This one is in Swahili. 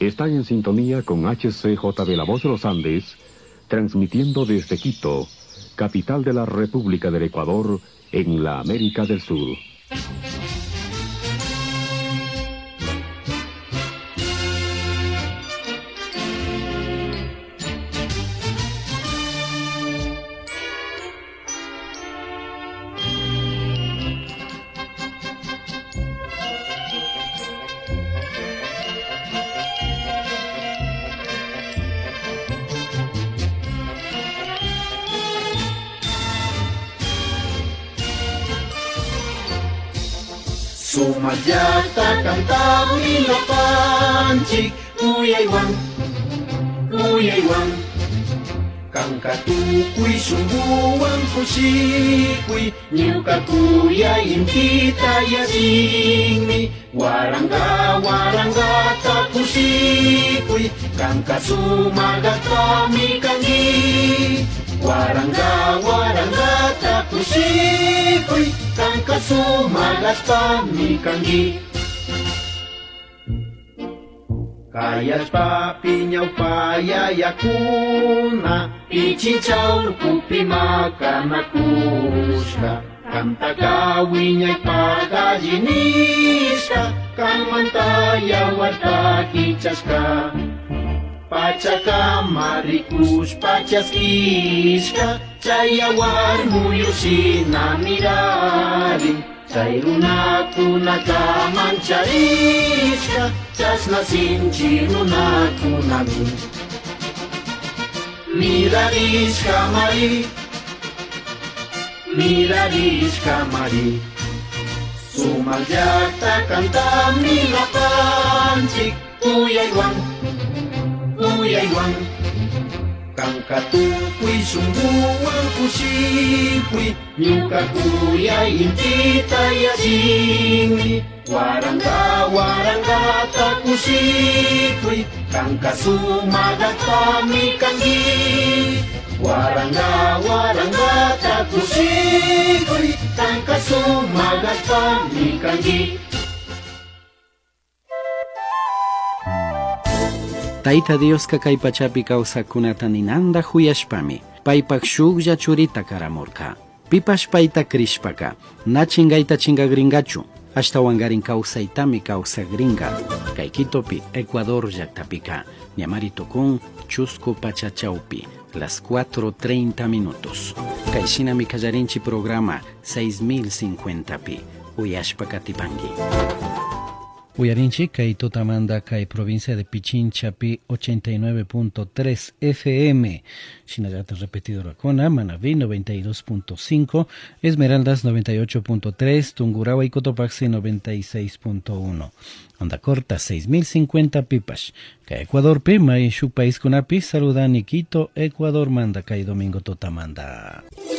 Están en sintonía con HCJB La Voz de los Andes, transmitiendo desde Quito, capital de la República del Ecuador, en la América del Sur. Sumadyata kanta Ilapanchik Uyaywan Kang katukuy sumbuan kusikuy Nyuka kuya impita yasingmi Warangga takusikuy Kang kasumagata mikangi Warangga takusikuy Kang kasumagata mikangi Kayas papiñaw payayakuna Ichichaw kupi makanakuska Kang tagawiñay pagajiniska Kang mantayaw at pakichaska Pachaka marikus pachaskiska Chayawar muyusin na mirarin Chayruna kunaka manchariska Chasna sinchiruna kunami Mirariska mari Sumadyata kanta Ilapanchik Uyaywan Kang katukuy sumbuan kusikuy Nyuka kuya impita yasingmi Warangga takusikuy Kang kasumagata mikangi Warangga takusikuy Kang kasumagata mikangi Tayta Dios kay pachapi kawsakunata ninanda huyashpami paypak shuklla churita karamurka pipash payta krishpaka na chingayta chingagringachu ashtawangarin kawsaytami kawsagringa kay Quitopi Ecuador llaktapika ñamaritukun Chusco Pachachaupi las 4:30 minutos kay shinami kallarinchi programa 6050pi uyashpaka tipangi Uyarinchi, kay Totamanda, kay provincia de Pichinchapi, 89.3 FM. Shinagata repetido Racona, Manabí, 92.5. Esmeraldas, 98.3. Tungurahua y Cotopaxi, 96.1. Onda corta, 6050 pipas. Kay Ecuador, Pima y su país Cunapi, saludan Quito, Ecuador, manda, kay Domingo Totamanda.